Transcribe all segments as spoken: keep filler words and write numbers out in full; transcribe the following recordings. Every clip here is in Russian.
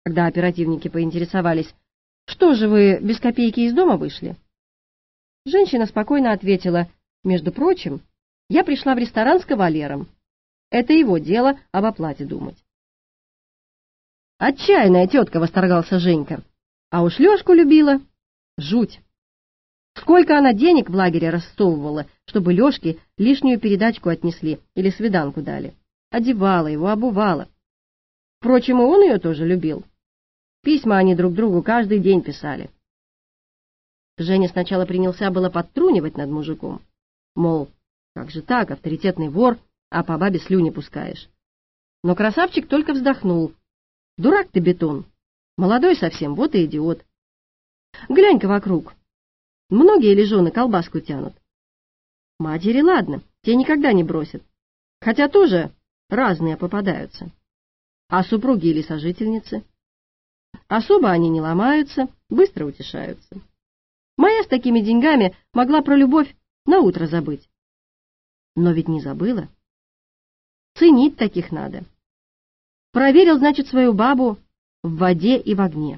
Когда оперативники поинтересовались, что же вы без копейки из дома вышли, женщина спокойно ответила: между прочим, я пришла в ресторан с кавалером. Это его дело об оплате думать. Отчаянная тетка, восторгался Женька. А уж Лешку любила. Жуть. Сколько она денег в лагере рассовывала, чтобы Лешке лишнюю передачку отнесли или свиданку дали. Одевала его, обувала. Впрочем, и он ее тоже любил. Письма они друг другу каждый день писали. Женя сначала принялся было подтрунивать над мужиком. Мол, как же так, авторитетный вор, а по бабе слюни пускаешь. Но красавчик только вздохнул. Дурак ты, Бетон. Молодой совсем, вот и идиот. Глянь-ка вокруг. Многие ли жены колбаску тянут? Матери, ладно, те никогда не бросят. Хотя тоже разные попадаются. А супруги или сожительницы? Особо они не ломаются, быстро утешаются. Моя с такими деньгами могла про любовь на утро забыть. Но ведь не забыла. Ценить таких надо. Проверил, значит, свою бабу в воде и в огне.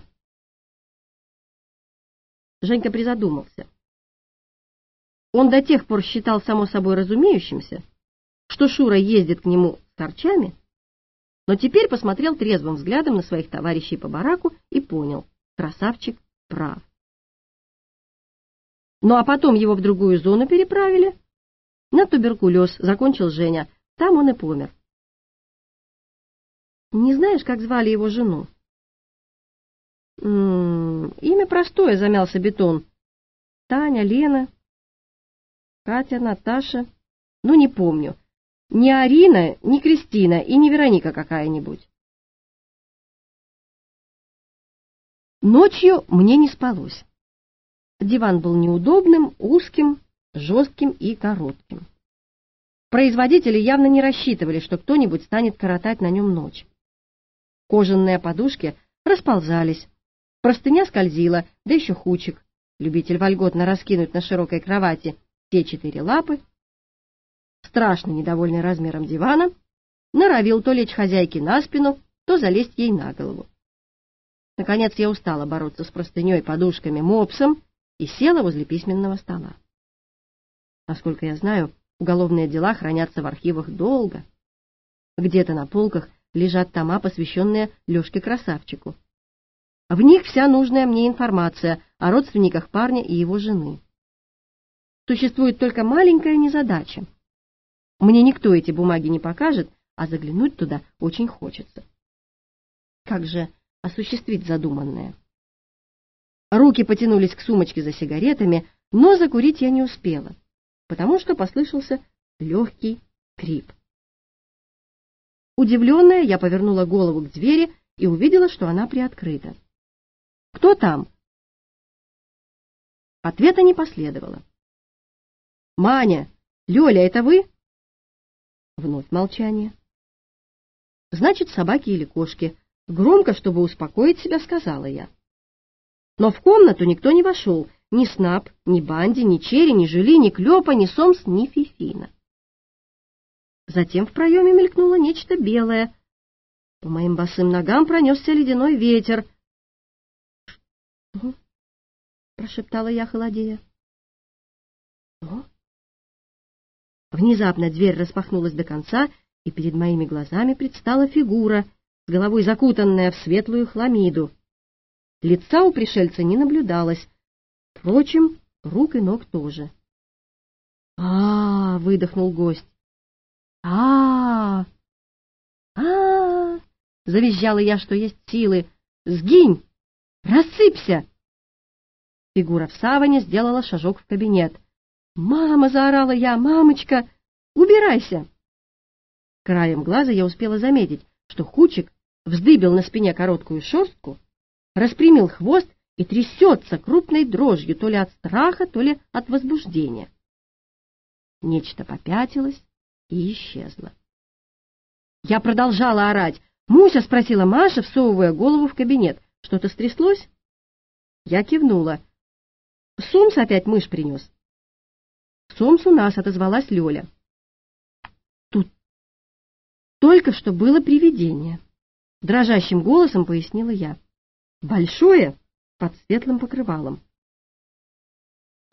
Женька призадумался. Он до тех пор считал само собой разумеющимся, что Шура ездит к нему с корчами, но теперь посмотрел трезвым взглядом на своих товарищей по бараку и понял: красавчик прав. Ну а потом его в другую зону переправили. На туберкулез, закончил Женя, там он и помер. Не знаешь, как звали его жену? М -м, имя простое, замялся Бетон. Таня, Лена, Катя, Наташа. Ну, не помню. Ни Арина, ни Кристина и не Вероника какая-нибудь. Ночью мне не спалось. Диван был неудобным, узким, жестким и коротким. Производители явно не рассчитывали, что кто-нибудь станет коротать на нем ночь. Кожаные подушки расползались, простыня скользила, да еще Хучик, любитель вольготно раскинуть на широкой кровати все четыре лапы, страшно недовольный размером дивана, норовил то лечь хозяйке на спину, то залезть ей на голову. Наконец я устала бороться с простыней, подушками, мопсом и села возле письменного стола. Насколько я знаю, уголовные дела хранятся в архивах долго. Где-то на полках лежат тома, посвященные Лешке-красавчику. В них вся нужная мне информация о родственниках парня и его жены. Существует только маленькая незадача. Мне никто эти бумаги не покажет, а заглянуть туда очень хочется. Как же осуществить задуманное? Руки потянулись к сумочке за сигаретами, но закурить я не успела, потому что послышался легкий скрип. Удивленная, я повернула голову к двери и увидела, что она приоткрыта. «Кто там?» Ответа не последовало. «Маня! Лёля, это вы?» Вновь молчание. «Значит, собаки или кошки». Громко, чтобы успокоить себя, сказала я. Но в комнату никто не вошел. Ни Снап, ни Банди, ни Черри, ни Жили, ни Клёпа, ни Сомс, ни Фифина. Затем в проеме мелькнуло нечто белое. По моим босым ногам пронесся ледяной ветер. «Что?» — прошептала я, холодея. «Что?» Внезапно дверь распахнулась до конца, и перед моими глазами предстала фигура, с головой закутанная в светлую хламиду. Лица у пришельца не наблюдалось, впрочем, рук и ног тоже. А-а-а! — выдохнул гость. А-а-а! А-а-а! — завизжала я, что есть силы. «Сгинь! Рассыпься!» Фигура в саване сделала шажок в кабинет. «Мама!» — заорала я. «Мамочка! Убирайся!» Краем глаза я успела заметить, что Хучик вздыбил на спине короткую шерстку, распрямил хвост и трясется крупной дрожью то ли от страха, то ли от возбуждения. Нечто попятилось и исчезло. Я продолжала орать. «Муся?» — спросила Маша, всовывая голову в кабинет. «Что-то стряслось?» Я кивнула. «Сомс опять мышь принес». «Сомс у нас», — отозвалась Лёля. Тут только что было привидение. Дрожащим голосом пояснила я. Большое, под светлым покрывалом.